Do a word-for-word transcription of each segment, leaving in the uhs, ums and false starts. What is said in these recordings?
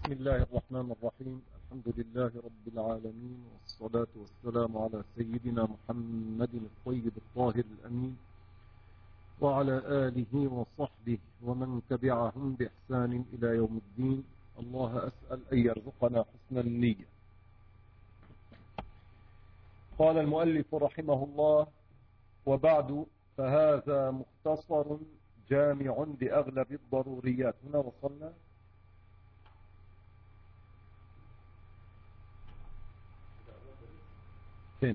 بسم الله الرحمن الرحيم. الحمد لله رب العالمين، والصلاة والسلام على سيدنا محمد الطيب الطاهر الأمين وعلى آله وصحبه ومن تبعهم بإحسان إلى يوم الدين. الله أسأل أن يرزقنا حسن النية. قال المؤلف رحمه الله: وبعد، فهذا مختصر جامع لأغلب الضروريات. هنا وصلنا فين؟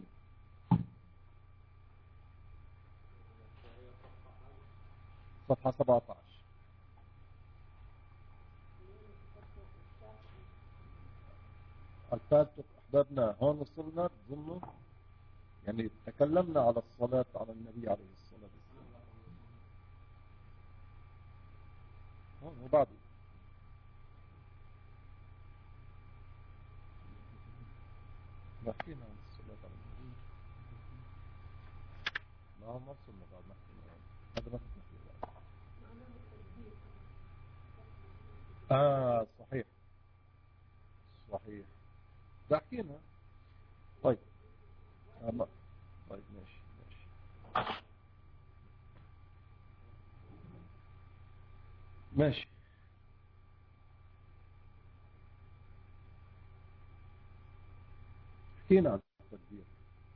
صفحة سبعة عشر. الفاتح أحبابنا، هون وصلنا تظنوا يعني تكلمنا على الصلاة على النبي عليه الصلاة والسلام. هون وبعد نحكينا عن الصلاة على النبي. ما هو ما وصلنا بعد نحكينا هذا ما كنت نحكي بعد. آه صحيح صحيح ده حكينا. طيب آه طيب ماشي ماشي ماشي حكينا عن التكبير،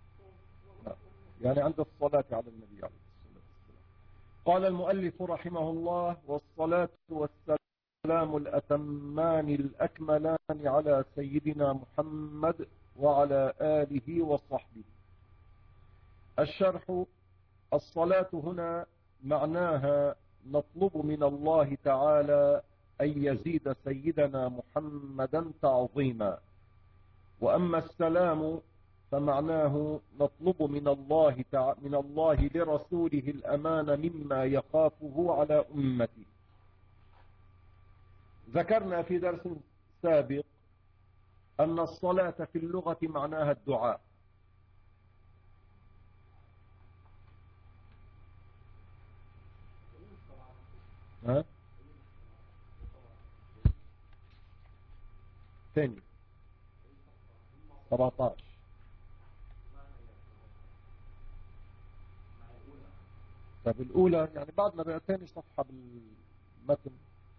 يعني عند الصلاة على النبي عليه الصلاة والسلام. قال المؤلف رحمه الله: والصلاة والسلام الأتمان الأكملان على سيدنا محمد وعلى آله وصحبه. الشرح: الصلاة هنا معناها نطلب من الله تعالى أن يزيد سيدنا محمدا تعظيما. وأما السلام فمعناه نطلب من الله تع... من الله لرسوله الأمان مما يخافه على أمته. ذكرنا في درس سابق أن الصلاة في اللغة معناها الدعاء. ها؟ ثاني سبعة عشر. طب الأولى يعني بعد ما بقى ثاني صفحة بالمتن.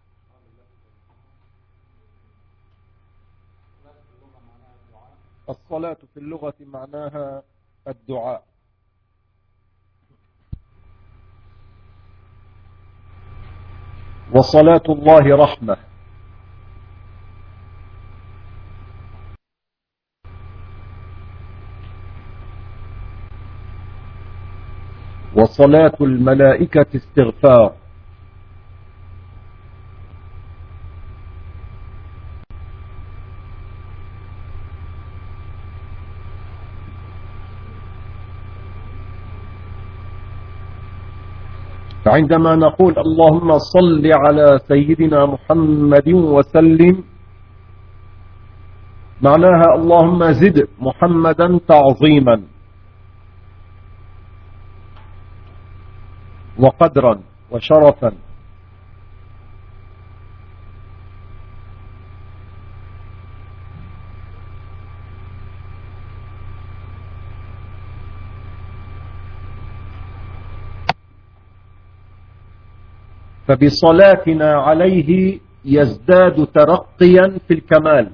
الصلاة في اللغة معناها الدعاء. وصلاة الله رحمة. وصلاة الملائكة استغفار. عندما نقول اللهم صل على سيدنا محمد وسلم، معناها اللهم زد محمدا تعظيما وقدرا وشرفا. فبصلاتنا عليه يزداد ترقيا في الكمال.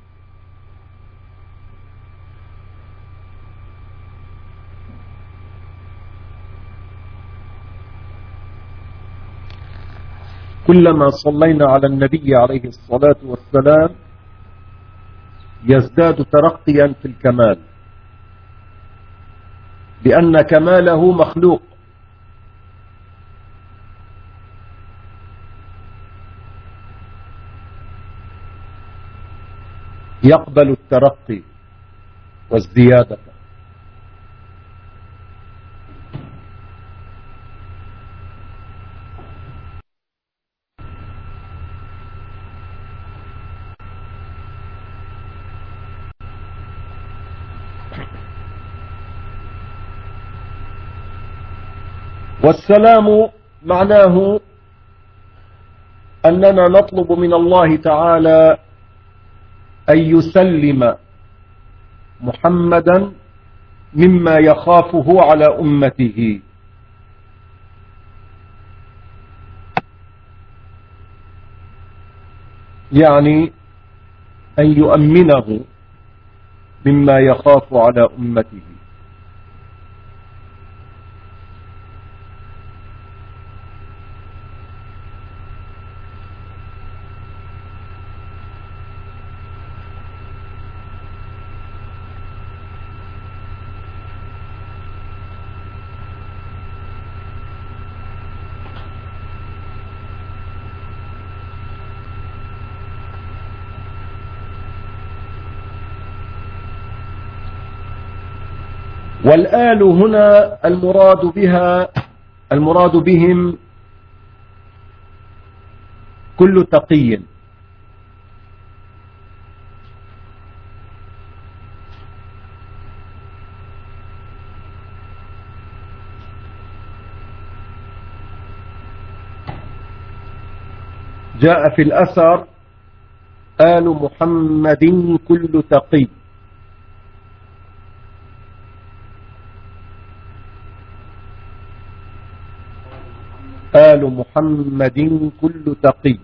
كلما صلينا على النبي عليه الصلاة والسلام يزداد ترقيا في الكمال، لأن كماله مخلوق. يقبل الترقي والزيادة. والسلام معناه أننا نطلب من الله تعالى أن يسلم محمدا مما يخافه على أمته، يعني أن يؤمنه مما يخاف على أمته. والآل هنا المراد بها المراد بهم كل تقي، جاء في الأثر آل محمد كل تقي. آل محمد كل تقي.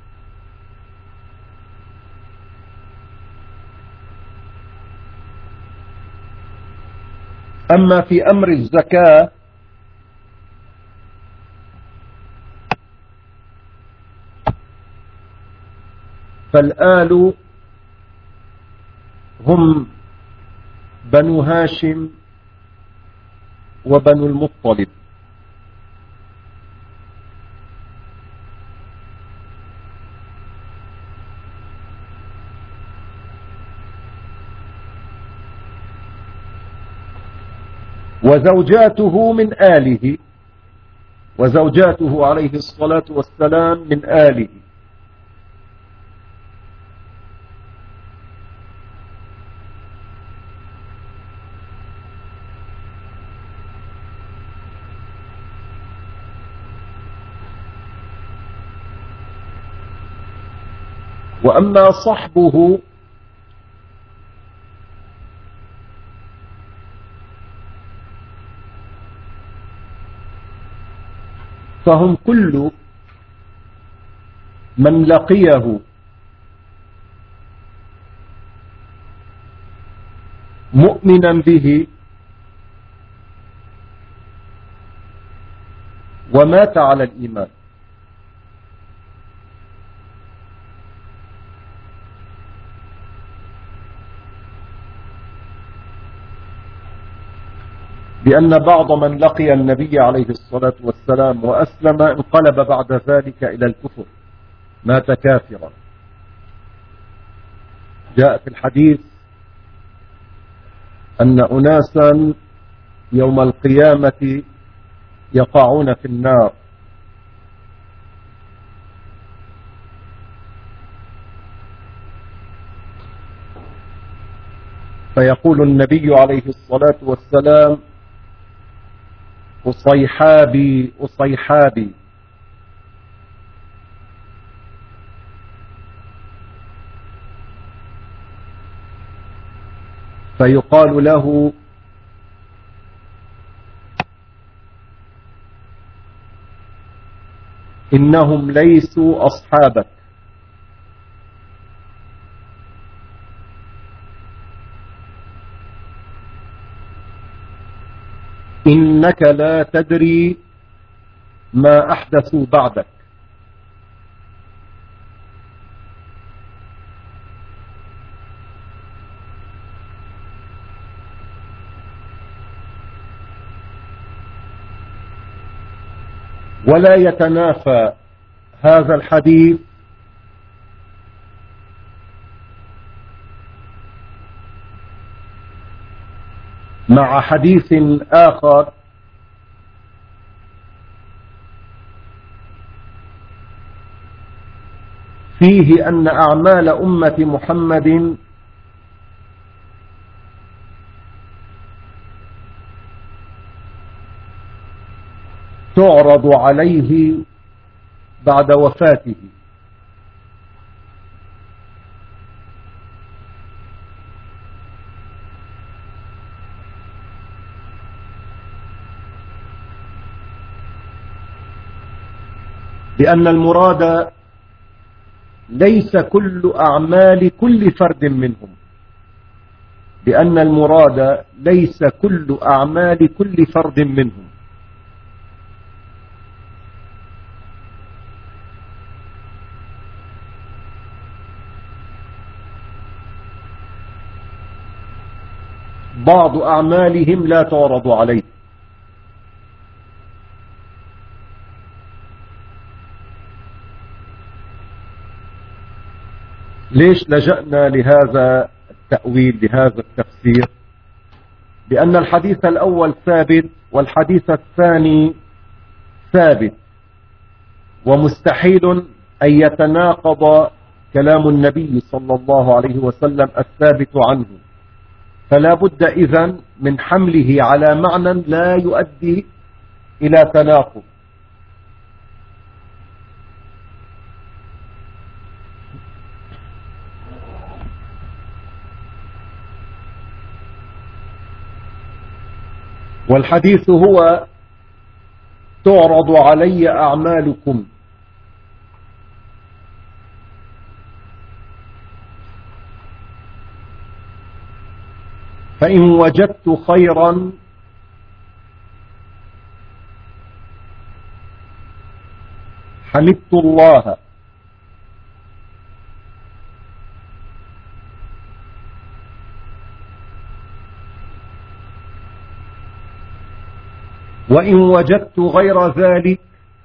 أما في أمر الزكاة فالآل هم بنو هاشم وبنو المطلب. وزوجاته من آله، وزوجاته عليه الصلاة والسلام من آله. وأما صحبه فهم كل من لقيه مؤمنا به ومات على الإيمان. لأن بعض من لقي النبي عليه الصلاة والسلام وأسلم انقلب بعد ذلك إلى الكفر، مات كافرا. جاء في الحديث أن أناسا يوم القيامة يقعون في النار فيقول النبي عليه الصلاة والسلام: أصيحابي أصيحابي. فيقال له: إنهم ليسوا أصحابك، إنك لا تدري ما أحدثوا بعدك. ولا يتنافى هذا الحديث مع حديث آخر فيه أن أعمال أمة محمد تعرض عليه بعد وفاته، بأن المراد ليس كل أعمال كل فرد منهم، بأن المراد ليس كل أعمال كل فرد منهم. بعض أعمالهم لا تعرض عليه. ليش لجأنا لهذا التأويل لهذا التفسير؟ لأن الحديث الأول ثابت والحديث الثاني ثابت، ومستحيل أن يتناقض كلام النبي صلى الله عليه وسلم الثابت عنه، فلا بد إذن من حمله على معنى لا يؤدي إلى تناقض. والحديث هو تعرض علي أعمالكم، فإن وجدت خيرا حمدت الله، وإن وجدت غير ذلك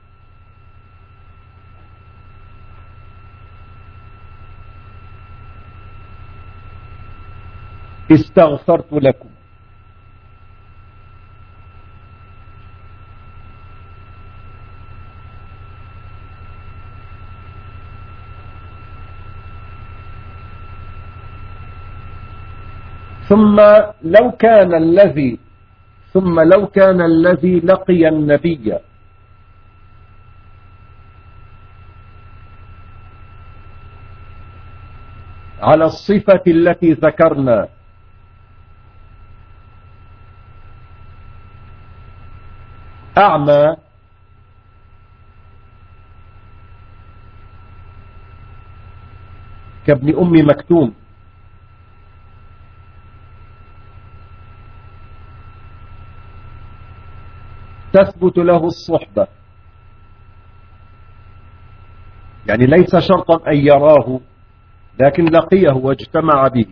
استغفرت لكم. ثم لو كان الذي ثم لو كان الذي لقي النبي على الصفة التي ذكرنا أعمى كابن أم مكتوم، تثبت له الصحبة، يعني ليس شرطا أن يراه لكن لقيه واجتمع به.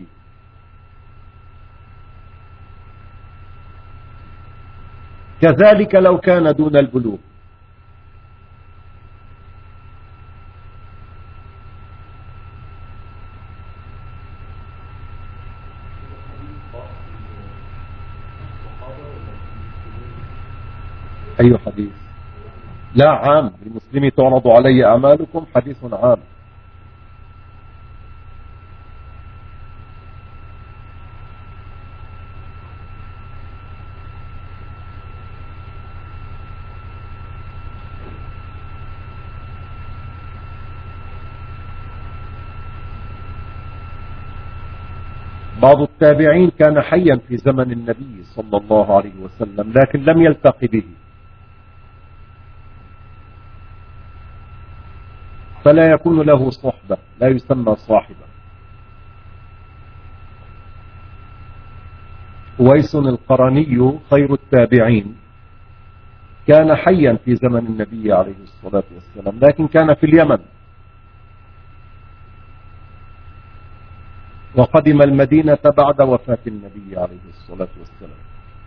كذلك لو كان دون البلوغ. أي حديث؟ لا، عام، للمسلم تعرض علي أعمالكم، حديث عام. بعض التابعين كان حيا في زمن النبي صلى الله عليه وسلم لكن لم يلتق به، فلا يكون له صحبة، لا يسمى صاحبا. أويس القرني خير التابعين كان حيا في زمن النبي عليه الصلاة والسلام لكن كان في اليمن، وقدم المدينة بعد وفاة النبي عليه الصلاة والسلام،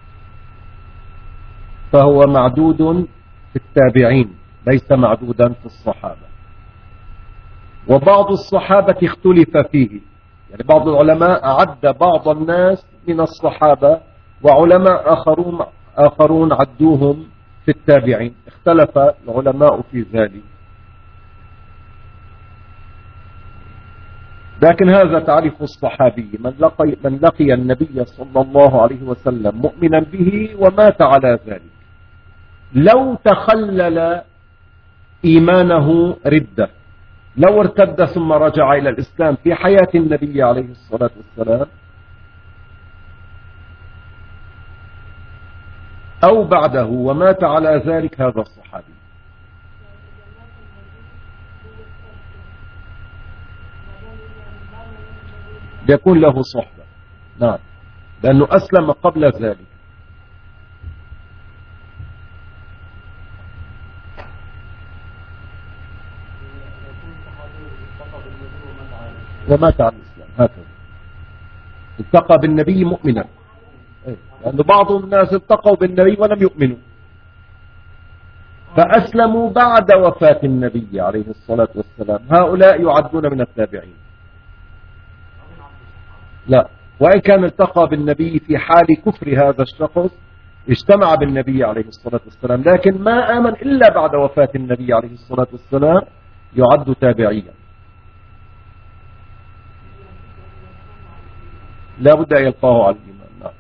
فهو معدود في التابعين ليس معدودا في الصحابة. وبعض الصحابة اختلف فيه، يعني بعض العلماء عد بعض الناس من الصحابة وعلماء آخرون آخرون عدوهم في التابعين، اختلف العلماء في ذلك. لكن هذا تعريف الصحابي: من لقي, من لقي النبي صلى الله عليه وسلم مؤمنا به ومات على ذلك، لو تخلل إيمانه ردة، لو ارتد ثم رجع إلى الإسلام في حياة النبي عليه الصلاة والسلام أو بعده ومات على ذلك، هذا الصحابي. يكون له صحبة. نعم، لأنه أسلم قبل ذلك. ومات على الإسلام هكذا، التقى بالنبي مؤمنا، لأن بعض الناس التقوا بالنبي ولم يؤمنوا، فأسلموا بعد وفاة النبي عليه الصلاة والسلام، هؤلاء يعدون من التابعين. لا، وإن كان التقى بالنبي في حال كفر هذا الشخص، اجتمع بالنبي عليه الصلاة والسلام، لكن ما آمن إلا بعد وفاة النبي عليه الصلاة والسلام، يعد تابعيا، لا بد أن يلقاه على الإيمان. نعم.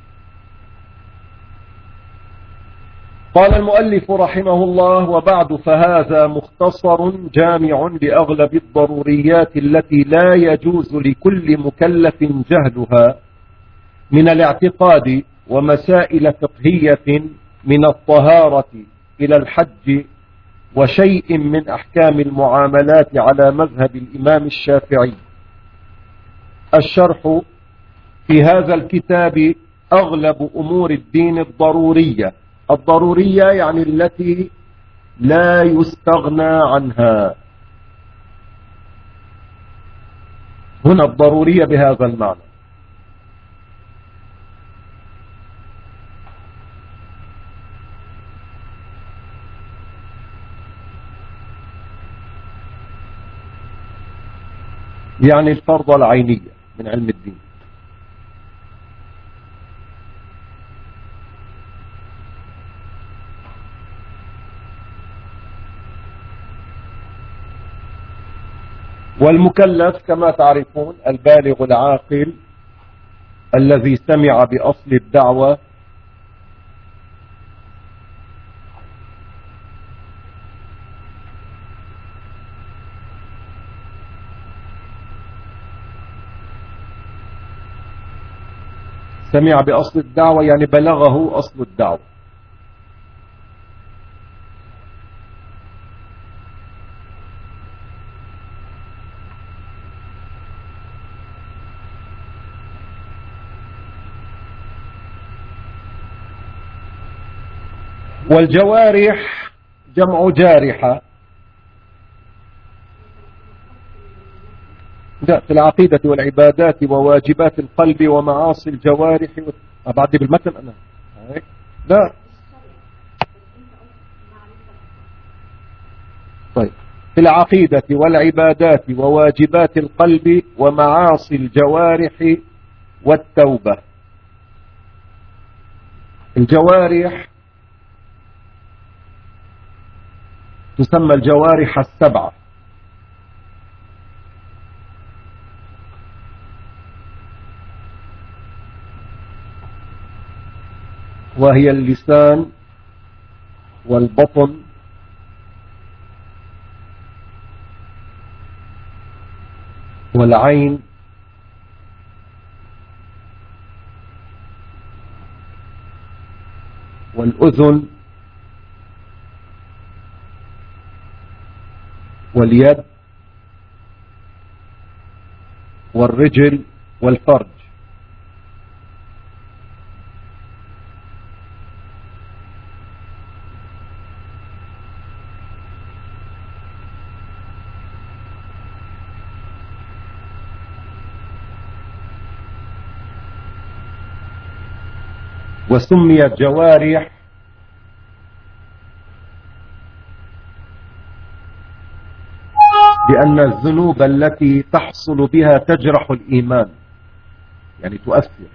قال المؤلف رحمه الله: وبعد، فهذا مختصر جامع لأغلب الضروريات التي لا يجوز لكل مكلف جهلها من الاعتقاد ومسائل فقهية من الطهارة إلى الحج وشيء من أحكام المعاملات على مذهب الإمام الشافعي. الشرح: في هذا الكتاب أغلب أمور الدين الضرورية. الضرورية يعني التي لا يستغنى عنها، هنا الضرورية بهذا المعنى. يعني الفرض العينية من علم الدين. والمكلف كما تعرفون البالغ العاقل الذي سمع بأصل الدعوة سمع بأصل الدعوة يعني بلغه أصل الدعوة. والجوارح جمع جارحة. في العقيدة والعبادات وواجبات القلب ومعاصي الجوارح و... أبعدي بالمتن أنا هيك؟ لا. طيب، في العقيدة والعبادات وواجبات القلب ومعاصي الجوارح والتوبة. الجوارح تسمى الجوارح السبعة، وهي اللسان والبطن والعين والأذن واليد والرجل والفرج. وسميت جوارح لأن الذنوب التي تحصل بها تجرح الإيمان، يعني تؤثر.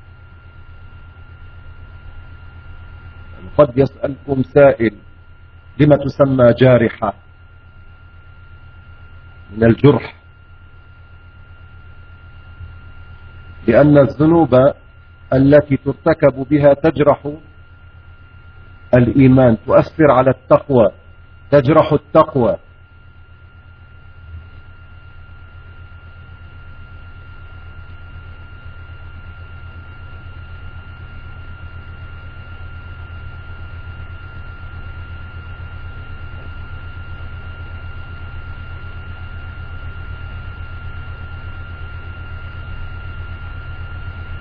يعني قد يسألكم سائل: لما تسمى جارحة؟ من الجرح، لأن الذنوب التي ترتكب بها تجرح الإيمان، تؤثر على التقوى، تجرح التقوى.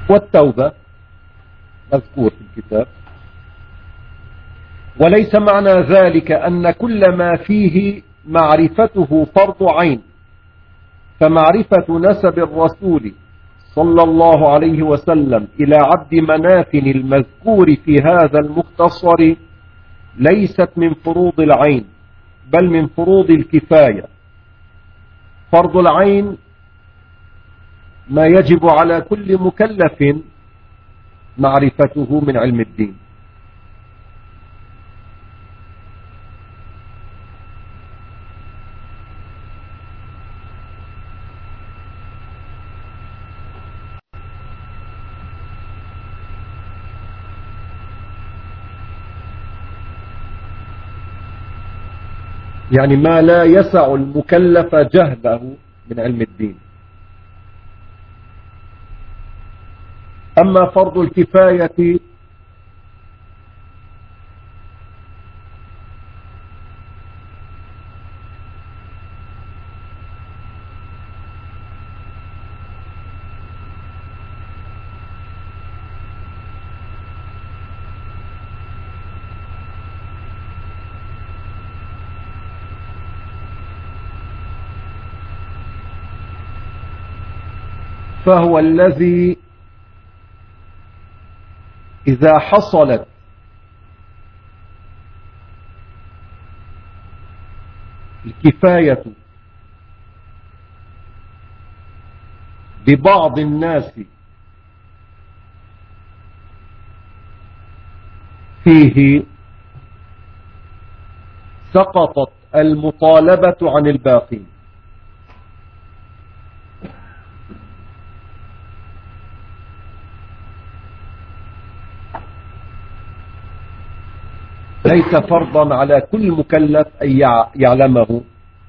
والتوبة مذكور في الكتاب. وليس معنى ذلك أن كل ما فيه معرفته فرض عين، فمعرفة نسب الرسول صلى الله عليه وسلم إلى عبد مناف المذكور في هذا المختصر ليست من فروض العين، بل من فروض الكفاية. فرض العين ما يجب على كل مكلف معرفته من علم الدين. يعني ما لا يسع المكلف جهله من علم الدين. أما فرض الكفاية فهو الذي إذا حصلت الكفاية ببعض الناس فيه سقطت المطالبة عن الباقين. ليس فرضا على كل مكلف أن يعلمه.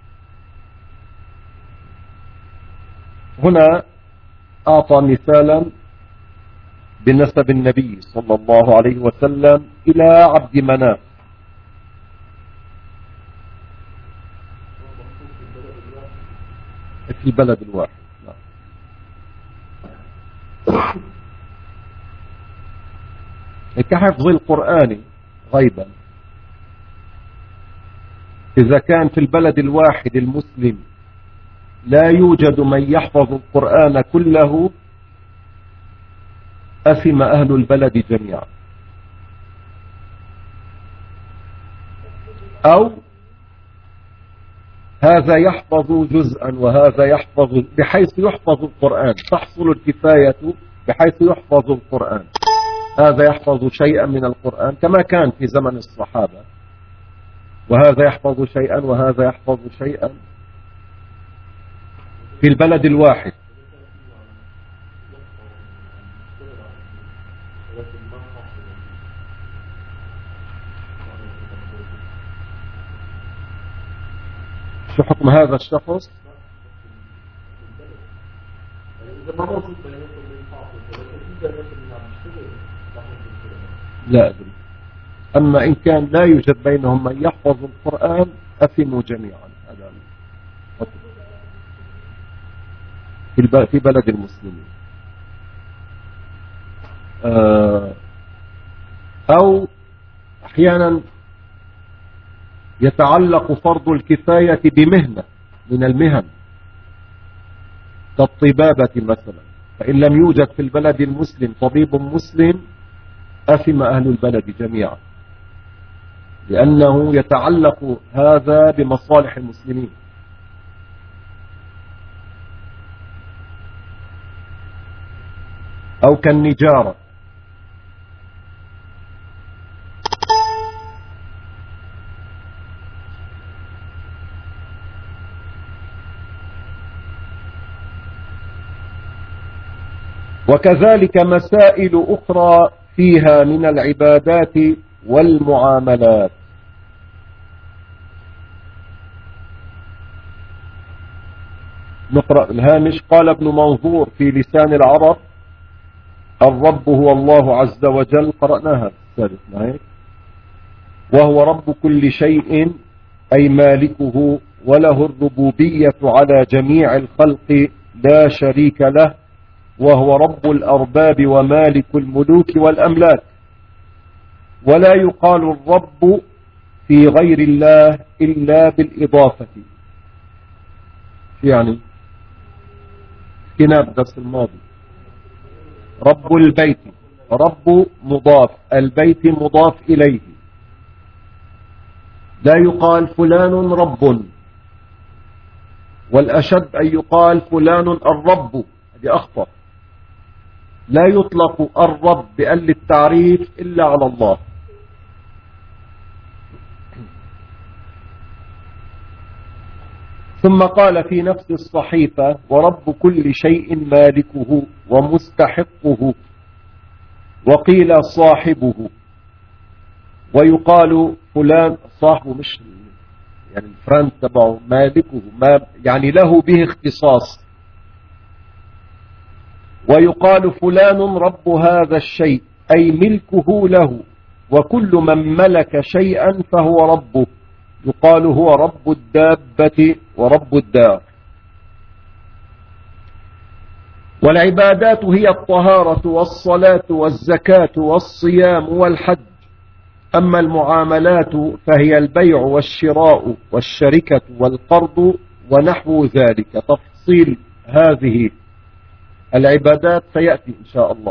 هنا أعطى مثالا بنسب النبي صلى الله عليه وسلم إلى عبد مناف. في البلد الواحد كحفظ القرآن غيبا. إذا كان في البلد الواحد المسلم لا يوجد من يحفظ القرآن كله أثم أهل البلد جميعا. أو هذا يحفظ جزءا وهذا يحفظ بحيث يحفظ القرآن، تحصل الكفاية بحيث يحفظ القرآن. هذا يحفظ شيئا من القرآن كما كان في زمن الصحابة، وهذا يحفظ شيئا وهذا يحفظ شيئا في البلد الواحد. شو حكم هذا الشخص؟ لا أدري. أما إن كان لا يوجد بينهم من يحفظ القرآن أثموا جميعا. هذا في بلد المسلمين. أو أحيانا يتعلق فرض الكفاية بمهنة من المهن كالطبابة مثلا، فإن لم يوجد في البلد المسلم طبيب مسلم أثم أهل البلد جميعا، لأنه يتعلق هذا بمصالح المسلمين. أو كالنجارة. وكذلك مسائل أخرى فيها من العبادات والمعاملات. نقرأ الهامش. قال ابن منظور في لسان العرب: الرب هو الله عز وجل، قرأناها السادس معي، وهو رب كل شيء أي مالكه، وله الربوبية على جميع الخلق لا شريك له، وهو رب الأرباب ومالك الملوك والأملاك. ولا يقال الرب في غير الله إلا بالإضافة. يعني كنا الدرس الماضي رب البيت، رب مضاف، البيت مضاف إليه. لا يقال فلان رب، والأشد أن يقال فلان الرب، هذه أخطر. لا يطلق الرب بأل التعريف إلا على الله. ثم قال في نفس الصحيفة ورب كل شيء مالكه ومستحقه، وقيل صاحبه. ويقال فلان صاحبه، مش يعني الفرند تبعه، مالكه، ما يعني له به اختصاص. ويقال فلان رب هذا الشيء، أي ملكه له، وكل من ملك شيئا فهو ربه. يقال هو رب الدابة ورب الدار. والعبادات هي الطهارة والصلاة والزكاة والصيام والحج. أما المعاملات فهي البيع والشراء والشركة والقرض ونحو ذلك. تفصيل هذه العبادات سيأتي إن شاء الله.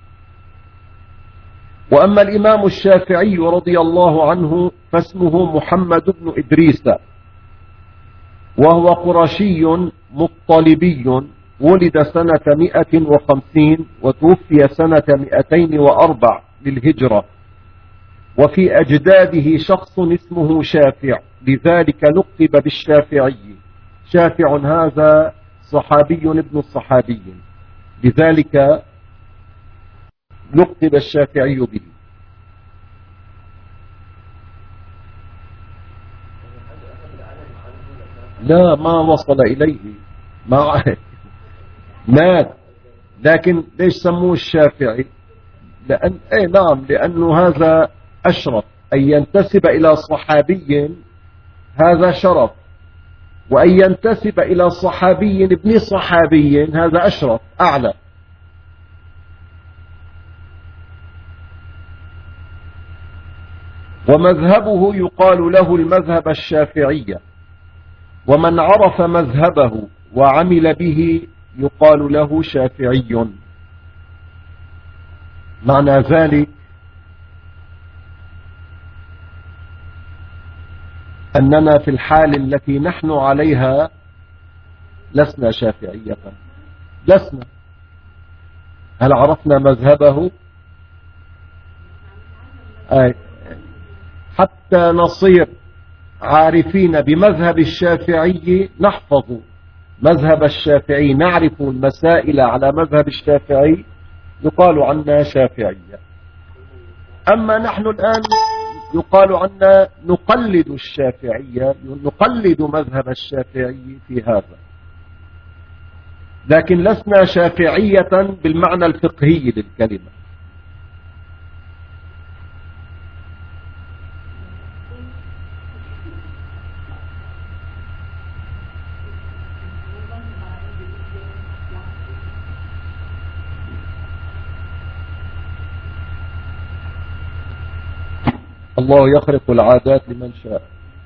وأما الإمام الشافعي رضي الله عنه فاسمه محمد بن إدريس، وهو قرشي مطلبي، ولد سنة مئة وخمسين وتوفي سنة مئتين وأربع للهجرة. وفي أجداده شخص اسمه شافع، لذلك لقب بالشافعي. شافع هذا صحابي ابن الصحابي، لذلك لقب الشافعي به. لا، ما وصل إليه، ما مات. لكن ليش سموه الشافعي؟ لأن اي نعم، لأنه هذا أشرف، أن ينتسب إلى صحابي هذا شرف، وأن ينتسب إلى صحابي ابن صحابي هذا أشرف أعلى. ومذهبه يقال له المذهب الشافعي، ومن عرف مذهبه وعمل به يقال له شافعي. معنى ذلك أننا في الحال التي نحن عليها لسنا شافعية، لسنا. هل عرفنا مذهبه؟ أي حتى نصير عارفين بمذهب الشافعي نحفظ مذهب الشافعي، نعرف المسائل على مذهب الشافعي، يقال عنا شافعية. أما نحن الآن يقال عنا نقلد الشافعية، نقلد مذهب الشافعي في هذا، لكن لسنا شافعية بالمعنى الفقهي للكلمة. الله يخرق العادات لمن شاء.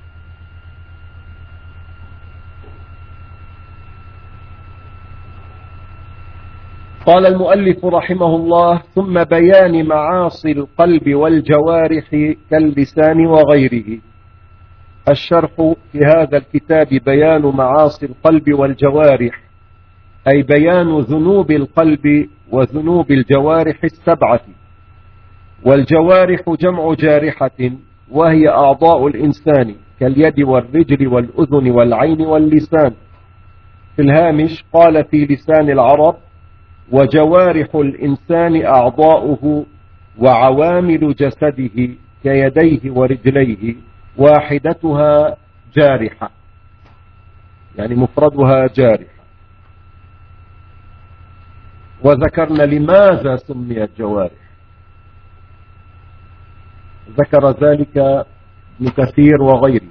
قال المؤلف رحمه الله: ثم بيان معاصي القلب والجوارح كاللسان وغيره. الشرح في هذا الكتاب بيان معاصي القلب والجوارح، أي بيان ذنوب القلب وذنوب الجوارح السبعة. والجوارح جمع جارحة، وهي أعضاء الإنسان كاليد والرجل والأذن والعين واللسان. في الهامش قال في لسان العرب: وجوارح الإنسان أعضاؤه وعوامل جسده كيديه ورجليه، واحدتها جارحة، يعني مفردها جارحة. وذكرنا لماذا سميت جوارح، ذكر ذلك ابن كثير وغيره.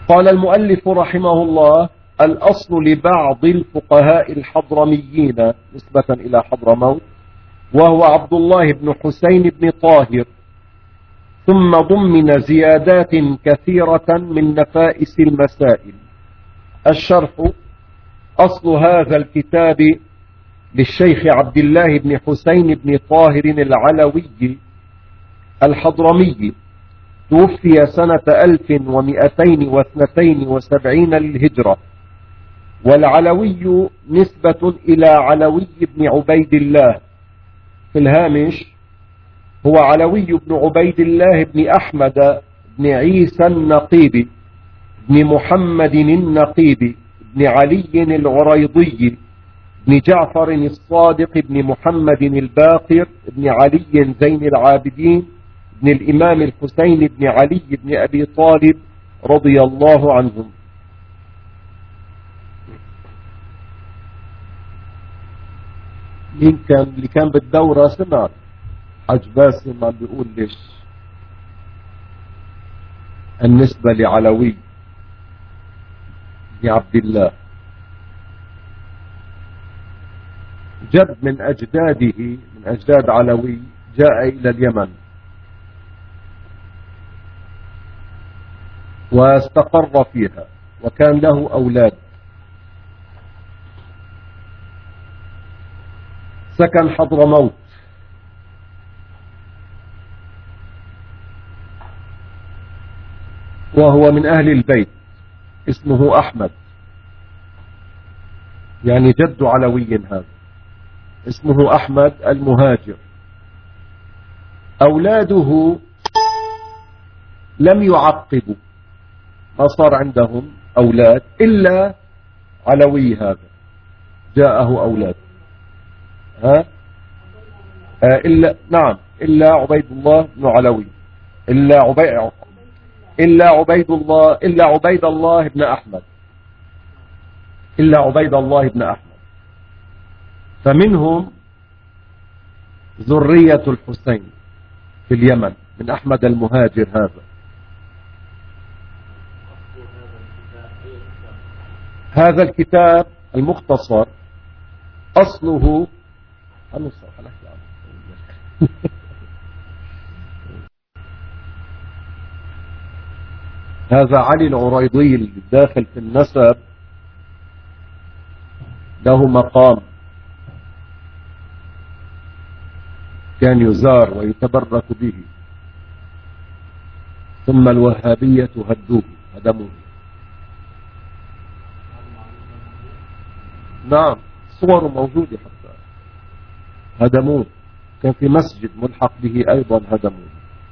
قال المؤلف رحمه الله: الأصل لبعض الفقهاء الحضرميين نسبة إلى حضرموت، وهو عبد الله بن حسين بن طاهر، ثم ضمن زيادات كثيرة من نفائس المسائل. الشرح: أصل هذا الكتاب للشيخ عبد الله بن حسين بن طاهر العلوي الحضرمي، توفي سنة ألف ومئتين واثنتين وسبعين للهجرة، والعلوي نسبة إلى علوي بن عبيد الله. في الهامش: هو علوي بن عبيد الله بن أحمد بن عيسى النقيبي بن محمد النقيبي بن علي العريضي بن جعفر الصادق بن محمد الباقر بن علي زين العابدين بن الإمام الحسين بن علي بن أبي طالب رضي الله عنهم. مين كان اللي كان بالدورة سمع حج باسم ما بيقول ليش النسبة لعلوي لعبد الله جد من أجداده، من أجداد علوي، جاء إلى اليمن واستقر فيها، وكان له أولاد، سكن حضرموت، وهو من أهل البيت، اسمه أحمد، يعني جد علوي هذا، اسمه أحمد المهاجر. أولاده لم يعقبوا، ما صار عندهم أولاد إلا علوي هذا جاءه أولاد، ها آه إلا نعم إلا عبيد الله بن علوي، إلا عبيد إلا عبيد الله إلا عبيد الله بن أحمد إلا عبيد الله بن أحمد فمنهم ذرية الحسين في اليمن من أحمد المهاجر هذا. هذا الكتاب المختصر أصله هذا علي العريضي الداخل في النسب له مقام كان يزار ويتبرك به، ثم الوهابية هدوه هدموه. نعم صوره موجودة حتى هدموه، كان في مسجد ملحق به أيضا هدموه.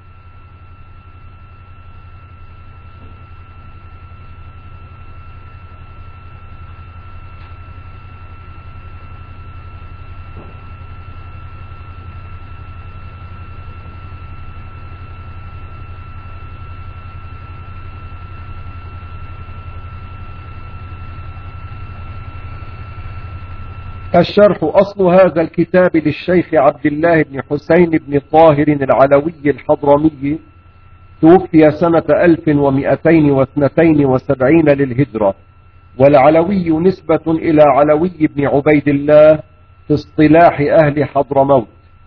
الشرح: أصل هذا الكتاب للشيخ عبد الله بن حسين بن طاهر العلوي الحضرمي، توفي سنة ألف ومئتين واثنتين وسبعين للهجرة، والعلوي نسبة إلى علوي بن عبيد الله في اصطلاح أهل حضرموت.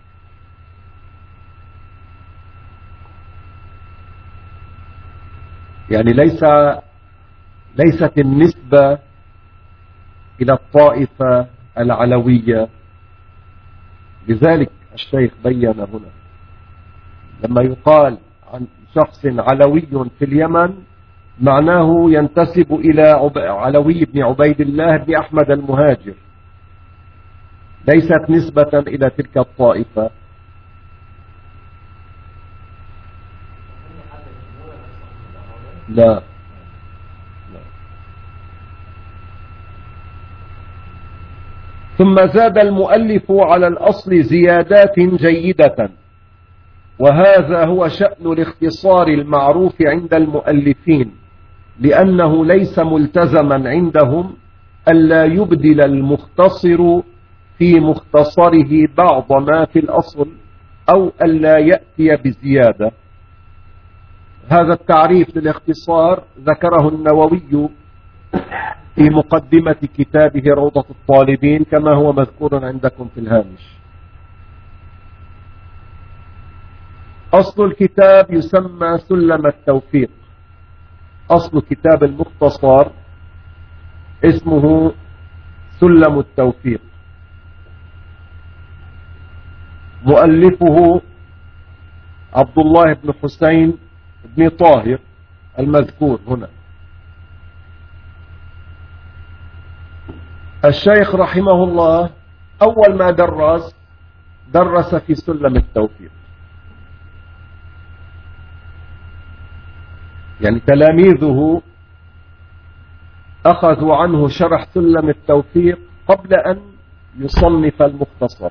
يعني ليس ليست النسبة إلى الطائفة العلوية، لذلك الشيخ بين هنا لما يقال عن شخص علوي في اليمن معناه ينتسب إلى علوي بن عبيد الله بن أحمد المهاجر، ليست نسبة إلى تلك الطائفة. لا ثم زاد المؤلف على الأصل زيادات جيدة، وهذا هو شأن الاختصار المعروف عند المؤلفين، لأنه ليس ملتزما عندهم ألا يبدل المختصر في مختصره بعض ما في الأصل، أو ألا يأتي بزيادة. هذا التعريف للاختصار ذكره النووي في مقدمة كتابه روضة الطالبين كما هو مذكور عندكم في الهامش. أصل الكتاب يسمى سلم التوفيق. أصل كتاب المختصر اسمه سلم التوفيق، مؤلفه عبد الله بن حسين بن طاهر المذكور هنا. الشيخ رحمه الله أول ما درس درس في سلم التوفيق، يعني تلاميذه أخذوا عنه شرح سلم التوفيق قبل أن يصنف المختصر.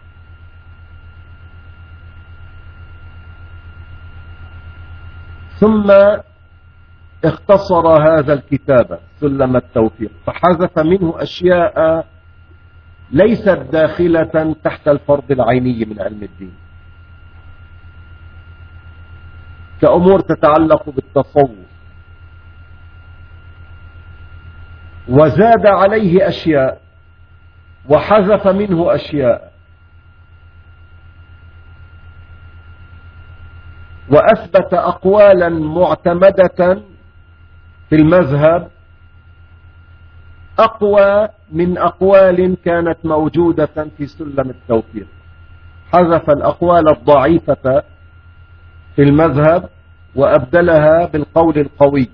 ثم اختصر هذا الكتاب سلم التوفيق فحذف منه أشياء ليست داخلة تحت الفرض العيني من علم الدين، كأمور تتعلق بالتصوف، وزاد عليه أشياء وحذف منه أشياء، وأثبت أقوالا معتمدة في المذهب أقوى من أقوال كانت موجودة في سلم التوفيق. حذف الأقوال الضعيفة في المذهب وأبدلها بالقول القوي.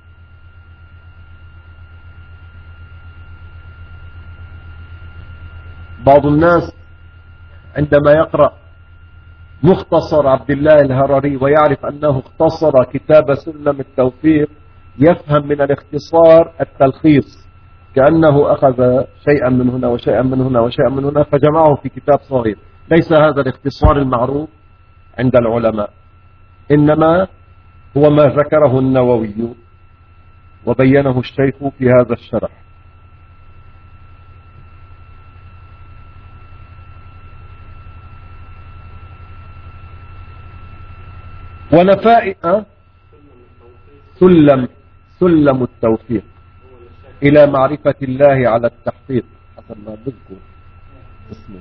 بعض الناس عندما يقرأ مختصر عبد الله الهرري ويعرف أنه اختصر كتاب سلم التوفيق يفهم من الاختصار التلخيص، كأنه أخذ شيئا من هنا وشيئا من هنا وشيئا من هنا فجمعه في كتاب صغير. ليس هذا الاختصار المعروف عند العلماء، إنما هو ما ذكره النووي وبينه الشيخ في هذا الشرح. ونفائق سلم سلم التوفيق إلى معرفة الله على التحقيق حسب ما بذكر اسمه.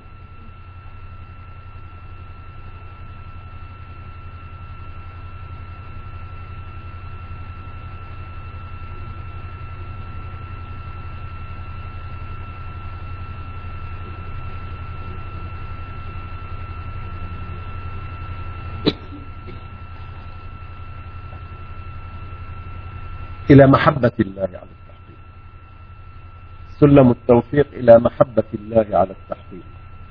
إلى محبة الله على التحقيق. سلم التوفيق إلى محبة الله على التحقيق.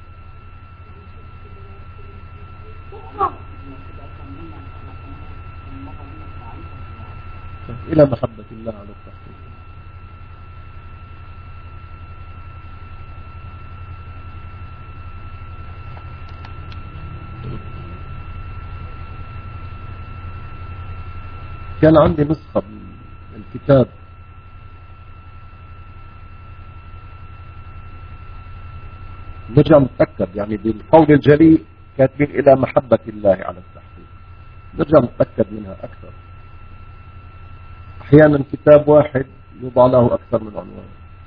إلى محبة الله على التحقيق. كان عندي نسخة الكتاب نرجع نتأكد، يعني بالقول الجلي كاتبين إلى محبة الله على التحقيق، نرجع نتأكد منها أكثر. أحيانا كتاب واحد يوضع له أكثر من عنوان،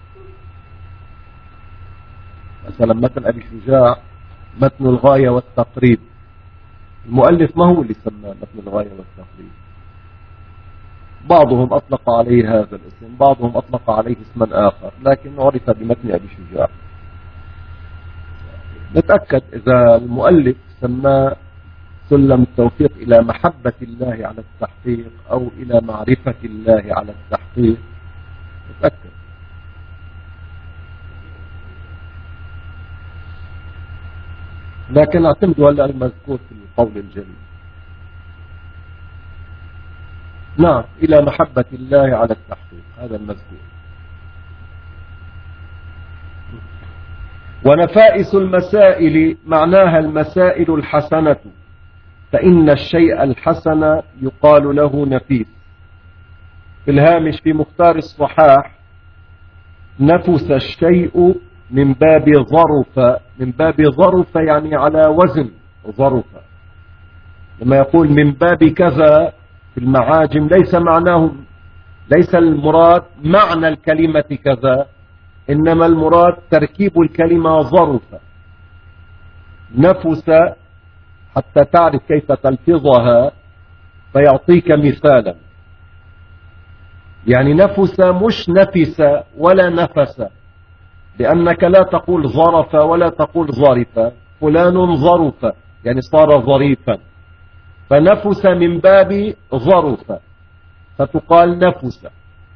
مثلا متن أبي شجاع متن الغاية والتقريب، المؤلف ما هو اللي سماه متن الغاية والتقريب، بعضهم أطلق عليه هذا الاسم، بعضهم أطلق عليه اسما آخر، لكن عرف بمتن أبي شجاع. نتأكد إذا المؤلف سماه سلم التوفيق إلى محبة الله على التحقيق أو إلى معرفة الله على التحقيق، نتأكد. لكن اعتمدوا هلا المذكور في القول الجليل. نعم، إلى محبة الله على التحقيق، هذا المذكور. ونفائس المسائل معناها المسائل الحسنة، فإن الشيء الحسن يقال له نفيس. في الهامش في مختار الصحاح نفس الشيء من باب ظرف، من باب ظرف يعني على وزن ظرف، لما يقول من باب كذا في المعاجم ليس معناه، ليس المراد معنى الكلمة كذا، إنما المراد تركيب الكلمة ظرف. نفس حتى تعرف كيف تلفظها فيعطيك مثالا. يعني نفس مش نفس ولا نفس، لأنك لا تقول ظرف ولا تقول ظرف، فلان ظرف يعني صار ظريفا، فنفس من باب ظرف فتقال نفس،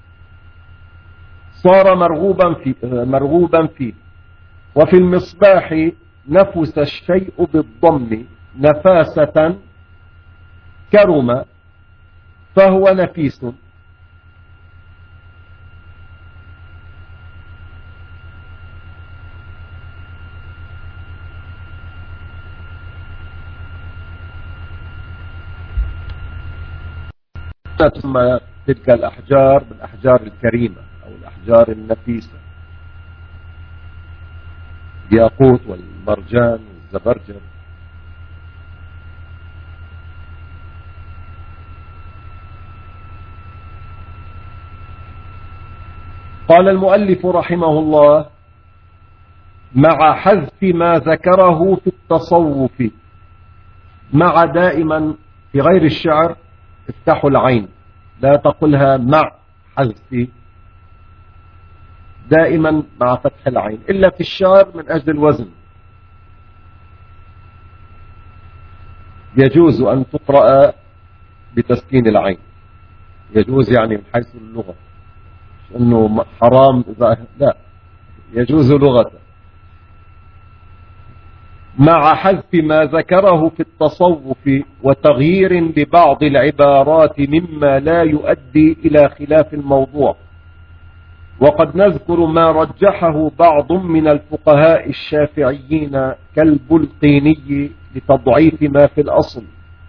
صار مرغوبا فيه, مرغوبا فيه. وفي المصباح نفس الشيء بالضم نفاسة كرم فهو نفيس. ثم تلك الأحجار بالأحجار الكريمة أو الأحجار النفيسة، الياقوت والمرجان والزبرجد. قال المؤلف رحمه الله: مع حذف ما ذكره في التصوف. مع دائما في غير الشعر افتحوا العين، لا تقلها مع حذف، دائما مع فتح العين، إلا في الشعر من أجل الوزن يجوز أن تقرأ بتسكين العين، يجوز يعني من حيث اللغة، أنه حرام إذا لا، يجوز لغة. مع حذف ما ذكره في التصوف وتغيير لبعض العبارات مما لا يؤدي إلى خلاف الموضوع. وقد نذكر ما رجحه بعض من الفقهاء الشافعيين كالبلقيني لتضعيف ما في الأصل.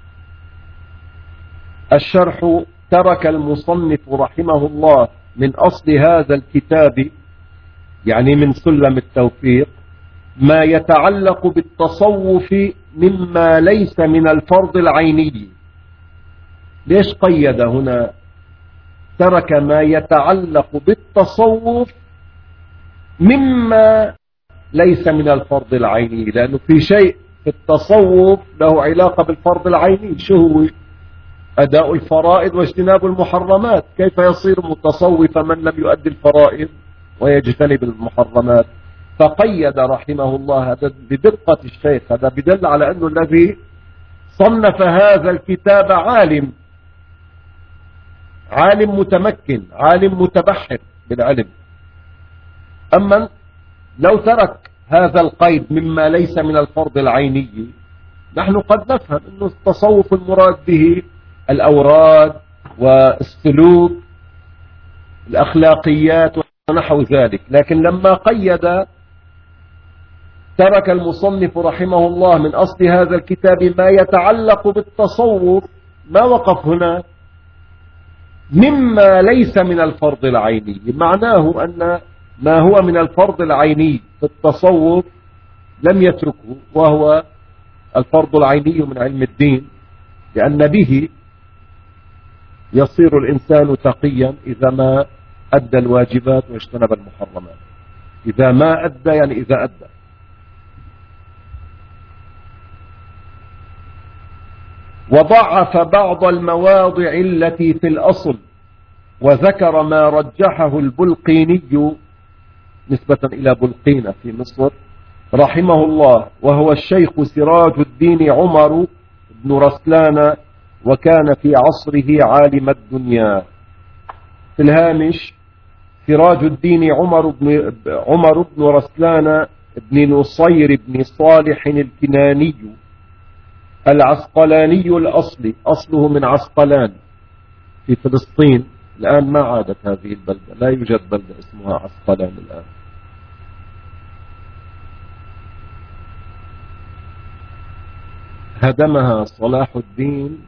الشرح: ترك المصنف رحمه الله من أصل هذا الكتاب، يعني من سلم التوفيق، ما يتعلق بالتصوف مما ليس من الفرض العيني. ليش قيد هنا ترك ما يتعلق بالتصوف مما ليس من الفرض العيني؟ لأنه في شيء في التصوف له علاقة بالفرض العيني، شو هو؟ أداء الفرائض واجتناب المحرمات. كيف يصير متصوفا من لم يؤدي الفرائض ويجتنب المحرمات؟ فقيد رحمه الله هذا بدقة الشيخ. هذا بدل على أنه الذي صنف هذا الكتاب عالم، عالم متمكن، عالم متبحر بالعلم. أما لو ترك هذا القيد مما ليس من الفرض العيني، نحن قد نفهم أنه التصوف المراد به الأوراد والسلوك الأخلاقيات ونحو ذلك. لكن لما قيد ترك المصنف رحمه الله من أصل هذا الكتاب ما يتعلق بالتصوف، ما وقف هنا مما ليس من الفرض العيني، معناه أن ما هو من الفرض العيني في التصوف لم يتركه، وهو الفرض العيني من علم الدين، لأن به يصير الإنسان تقيا إذا ما أدى الواجبات واجتنب المحرمات. إذا ما أدى يعني إذا أدى. وضعف بعض المواضع التي في الأصل، وذكر ما رجحه البلقيني نسبة إلى بلقينة في مصر رحمه الله، وهو الشيخ سراج الدين عمر بن رسلان، وكان في عصره عالم الدنيا. في الهامش: سراج الدين عمر بن, عمر بن رسلان بن نصير بن صالح الكناني العسقلاني الأصلي، أصله من عسقلان في فلسطين. الآن ما عادت هذه البلدة، لا يوجد بلدة اسمها عسقلان الآن. هدمها صلاح الدين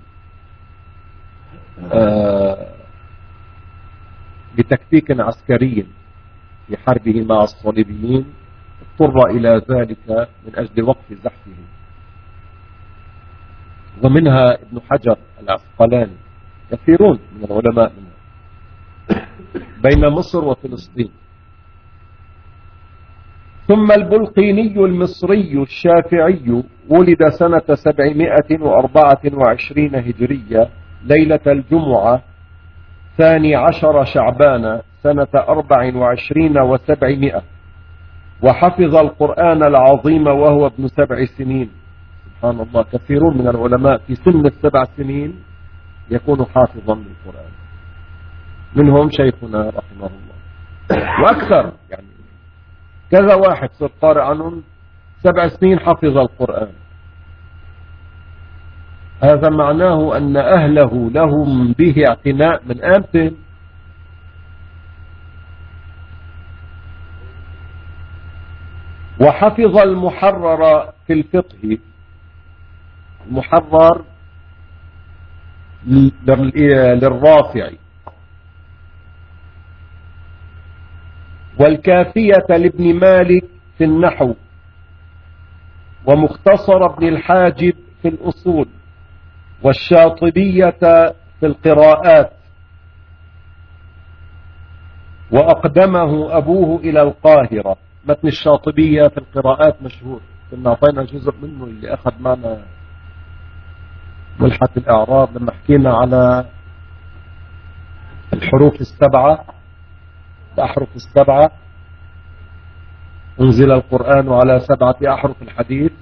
آه بتكتيك عسكري في حربه مع الصليبيين، اضطر إلى ذلك من أجل وقف زحفه. ومنها ابن حجر العسقلاني كثيرون من العلماء منهم بين مصر وفلسطين. ثم البلقيني المصري الشافعي ولد سنة سبعمائة وأربعة وعشرين هجرية ليلة الجمعة ثاني عشر شعبان سنة أربع وعشرين وسبعمائة، وحفظ القرآن العظيم وهو ابن سبع سنين. سبحان الله، كثيرون من العلماء في سن السبع سنين يكون حافظا للقرآن، منهم شيخنا رحمه الله، وأكثر يعني كذا واحد صار قارئ عنهم سبع سنين حفظ القرآن. هذا معناه أن أهله لهم به اعتناء من آمتين. وحفظ المحرر في الفقه، المحرر للرافعي، والكافية لابن مالك في النحو، ومختصر ابن الحاجب في الأصول، والشاطبية في القراءات. وأقدمه أبوه إلى القاهرة. متن الشاطبية في القراءات مشهور، كنا أعطينا جزء منه اللي أخذ معنا ملحة الإعراب لما حكينا على الحروف السبعة، الأحرف السبعة. أنزل القرآن على سبعة أحرف الحديث.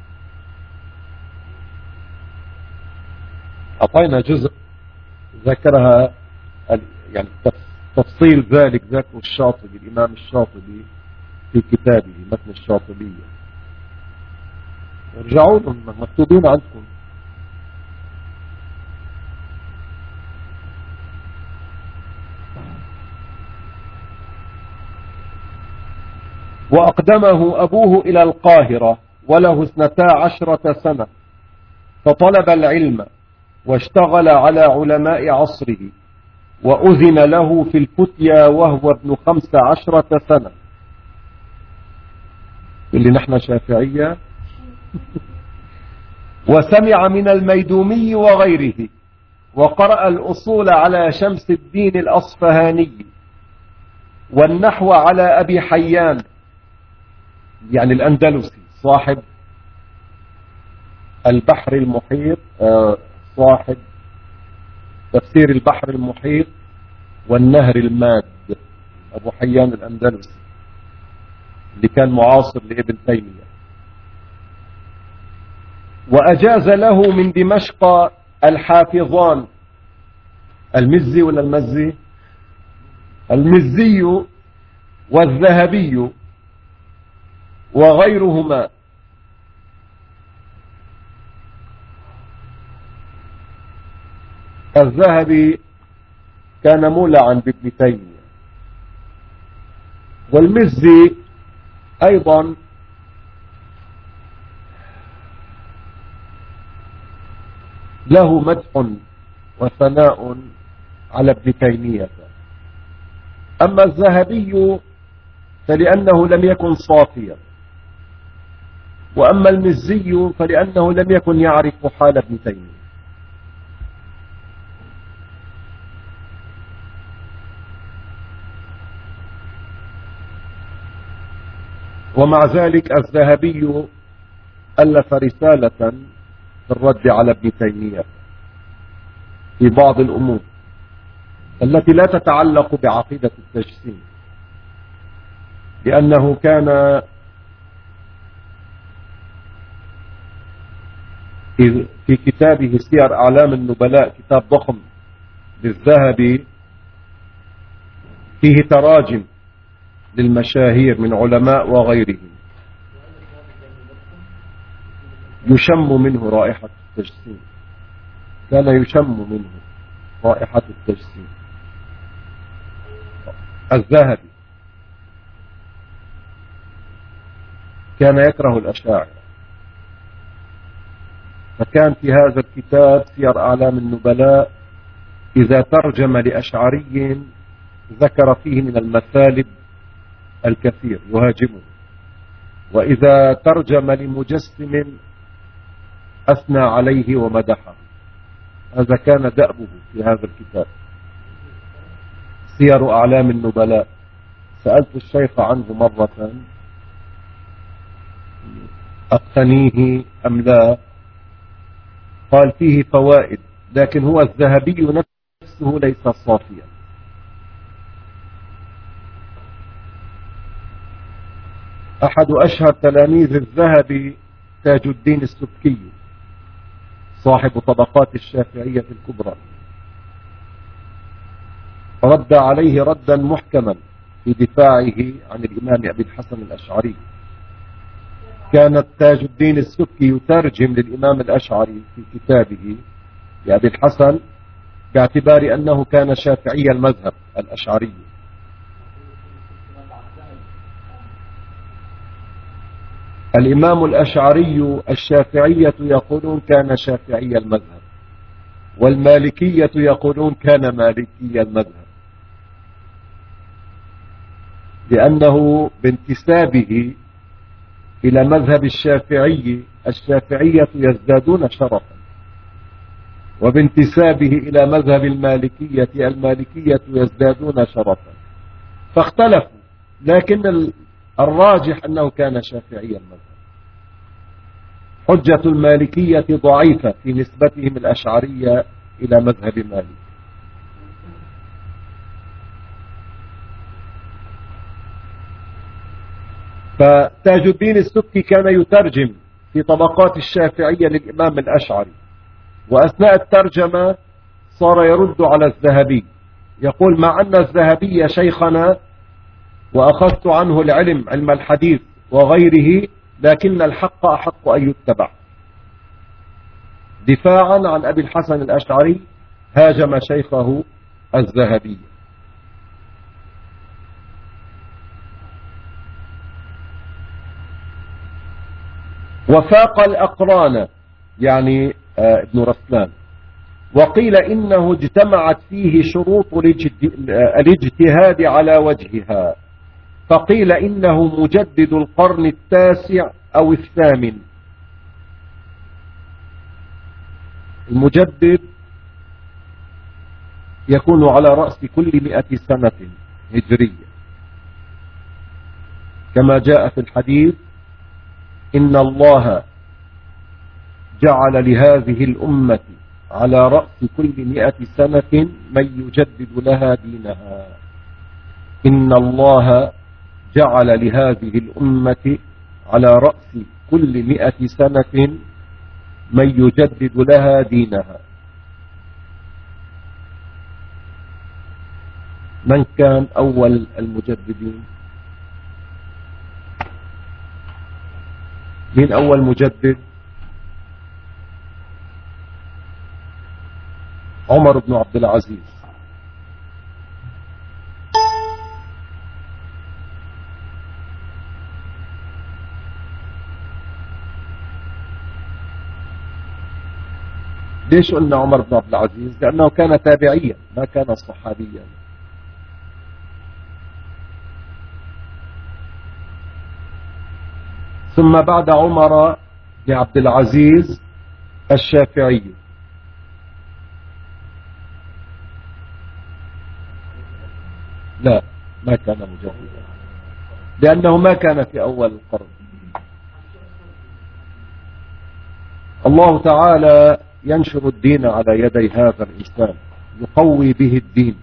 أعطينا جزء ذكرها يعني تفصيل ذلك ذكر الشاطبي، الإمام الشاطبي في كتابه متن الشاطبية. ارجعوا لهم مكتوبين عندكم. وأقدمه أبوه إلى القاهرة وله اثنتا عشرة سنة، فطلب العلم واشتغل على علماء عصره، وأذن له في الفتيا وهو ابن خمس عشرة سنة. اللي نحن شافعية. وسمع من الميدومي وغيره، وقرأ الأصول على شمس الدين الأصفهاني، والنحو على أبي حيان يعني الأندلسي صاحب البحر المحيط، صاحب تفسير البحر المحيط والنهر الماد، أبو حيان الأندلسي اللي كان معاصر لابن تيمية. وأجاز له من دمشق الحافظان المزي ولا المزي المزي والذهبي وغيرهما. الذهبي كان مولعا بابن تيمية، والمزي أيضا له مدح وثناء على ابن تيمية. أما الذهبي فلأنه لم يكن صافيا، وأما المزي فلأنه لم يكن يعرف حال ابن تيمية. ومع ذلك الذهبي ألف رسالة في الرد على ابن تيمية في بعض الأمور التي لا تتعلق بعقيدة التجسيم، لأنه كان في كتابه سير أعلام النبلاء، كتاب ضخم للذهبي فيه تراجم للمشاهير من علماء وغيرهم، يشم منه رائحة التجسيم، كان يشم منه رائحة التجسيم. الذهبي كان يكره الأشاعرة، فكان في هذا الكتاب سير أعلام النبلاء إذا ترجم لأشعري ذكر فيه من المثالب الكثير يهاجمه، وإذا ترجم لمجسم أثنى عليه ومدحه. هذا كان دأبه في هذا الكتاب سير أعلام النبلاء. سألت الشيخ عنه مرة أقتنيه أم لا، قال فيه فوائد، لكن هو الذهبي نفسه ليس صافيا. أحد أشهر تلاميذ الذهبي تاج الدين السبكي صاحب طبقات الشافعية الكبرى، رد عليه ردا محكما في دفاعه عن الإمام أبي الحسن الأشعري. كان تاج الدين السبكي يترجم للإمام الأشعري في كتابه لأبي الحسن باعتبار أنه كان شافعي المذهب الأشعري. الإمام الأشعري الشافعية يقولون كان شافعي المذهب، والمالكية يقولون كان مالكي المذهب، لأنه بانتسابه إلى مذهب الشافعي الشافعية يزدادون شرفا، وبانتسابه إلى مذهب المالكية المالكية يزدادون شرفا، فاختلفوا، لكن الراجح أنه كان شافعي المذهب. حجة المالكية ضعيفة في نسبتهم الأشعرية إلى مذهب مالك. فتاج الدين السبكي كان يترجم في طبقات الشافعية للإمام الأشعري، وأثناء الترجمة صار يرد على الذهبي، يقول مع أن الذهبي شيخنا وأخذت عنه العلم علم الحديث وغيره، لكن الحق أحق أن يتبع. دفاعا عن أبي الحسن الأشعري هاجم شيخه الذهبي. وفاق الأقران يعني ابن رسلان، وقيل إنه اجتمعت فيه شروط الاجتهاد على وجهها، فقيل إنه مجدد القرن التاسع أو الثامن. المجدد يكون على رأس كل مئة سنة هجرية، كما جاء في الحديث إن الله جعل لهذه الأمة على رأس كل مئة سنة من يجدد لها دينها. إن الله جعل لهذه الأمة على رأس كل مئة سنة من يجدد لها دينها. من كان أول المجددين؟ من أول مجدد؟ عمر بن عبد العزيز. ليش قلنا عمر بن عبد العزيز؟ لأنه كان تابعيا ما كان صحابيا. ثم بعد عمر بن عبد العزيز الشافعي. لا، ما كان مجددا، لأنه ما كان في أول القرن. الله تعالى ينشر الدين على يدي هذا الإنسان، يقوي به الدين.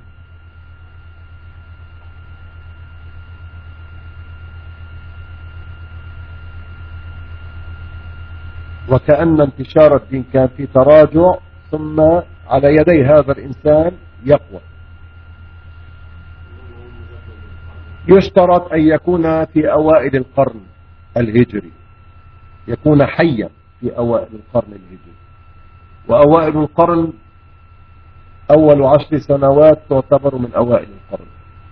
وكأن انتشار الدين كان في تراجع، ثم على يدي هذا الإنسان يقوى. يشترط أن يكون في أوائل القرن الهجري، يكون حيا في أوائل القرن الهجري. وأوائل القرن أول عشر سنوات تعتبر من أوائل القرن.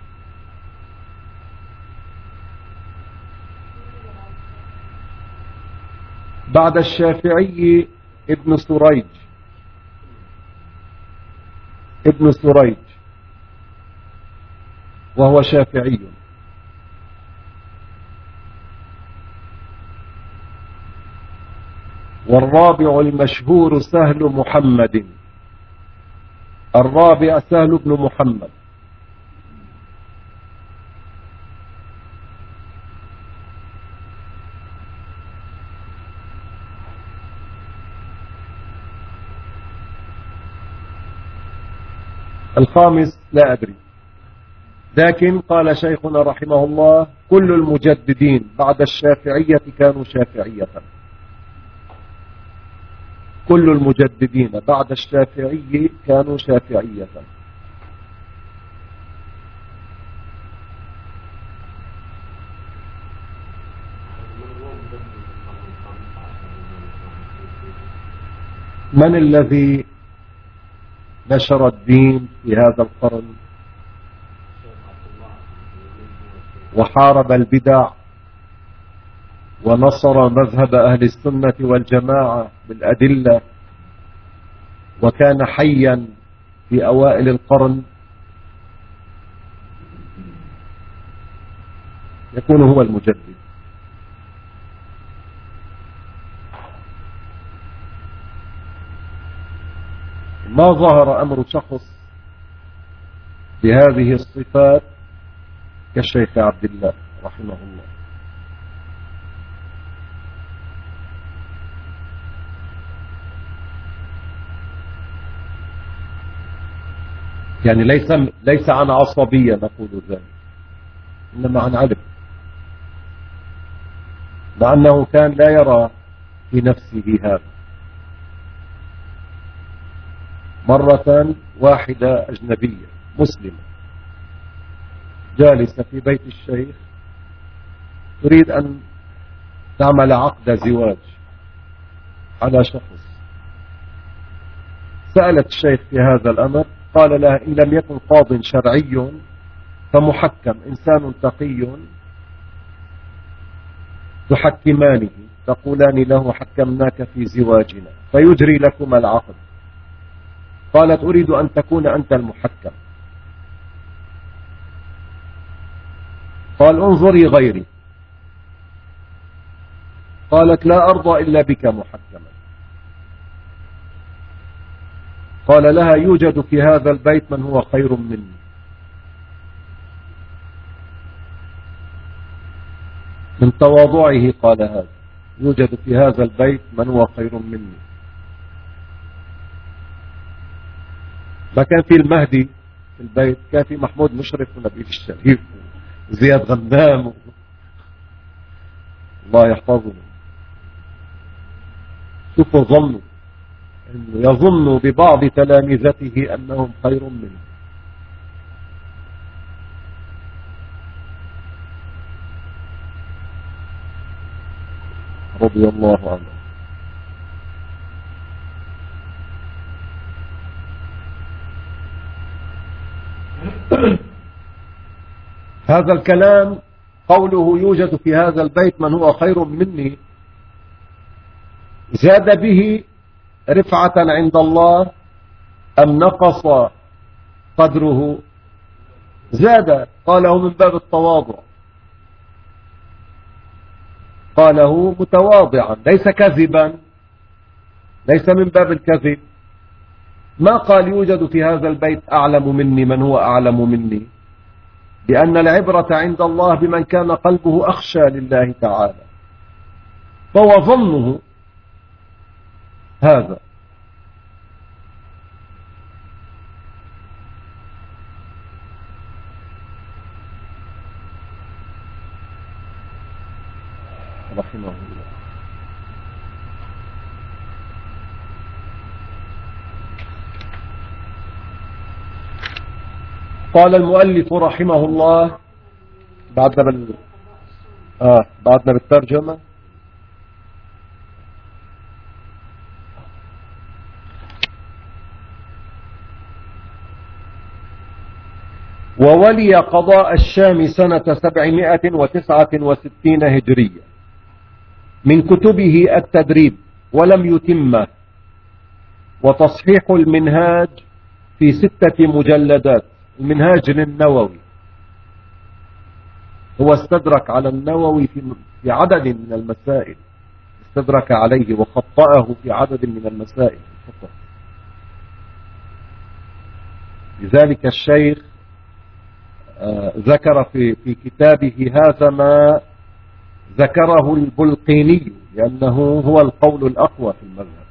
بعد الشافعي ابن سريج ابن سريج وهو شافعي. والرابع المشهور سهل محمد الرابع سهل بن محمد. الخامس لا أدري، لكن قال شيخنا رحمه الله كل المجددين بعد الشافعية كانوا شافعية. كل المجددين بعد الشافعي كانوا شافعية. من الذي نشر الدين في هذا القرن وحارب البدع ونصر مذهب أهل السنة والجماعة بالأدلة وكان حيا في أوائل القرن؟ يكون هو المجدد. ما ظهر أمر شخص بهذه الصفات كالشيخ عبد الله رحمه الله. يعني ليس ليس عن عصبية نقول ذلك، إنما عن علم، مع أنه كان لا يرى في نفسه هذا. مرة واحدة أجنبية مسلمة جالسة في بيت الشيخ تريد أن تعمل عقد زواج على شخص، سألت الشيخ في هذا الأمر، قال لها إن لم يكن قاض شرعي فمحكم إنسان تقي تحكمانه تقولان له حكمناك في زواجنا فيجري لكما العقد. قالت أريد أن تكون أنت المحكم. قال انظري غيري. قالت لا أرضى إلا بك محكما. قال لها يوجد في هذا البيت من هو خير مني، من تواضعه قال هذا، يوجد في هذا البيت من هو خير مني. ما كان في المهدي في البيت، كان في محمود مشرف ونبيل الشريف وزياد غنام، الله يحفظه. شوفوا ظنوا انه يظن ببعض تلامذته انهم خير منه. رضي الله عنه. هذا الكلام قوله يوجد في هذا البيت من هو خير مني زاد به رفعة عند الله أم نقص قدره؟ زاد، قاله من باب التواضع، قاله متواضعا ليس كذبا، ليس من باب الكذب. ما قال يوجد في هذا البيت أعلم مني من هو أعلم مني، لأن العبرة عند الله بمن كان قلبه أخشى لله تعالى، فهو ظنه هذا. رحمه الله. قال المؤلف رحمه الله بعدنا بال آه بعدنا بالترجمة. وولي قضاء الشام سنة سبعمائة وتسعة وستين هجرية من كتبه التدريب ولم يتمه، وتصحيح المنهاج في ستة مجلدات. المنهاج للنووي، هو استدرك على النووي في في عدد من المسائل، استدرك عليه وخطأه في عدد من المسائل. لذلك الشيخ ذكر في في كتابه هذا ما ذكره البلقيني، لأنه هو القول الأقوى في المذهب.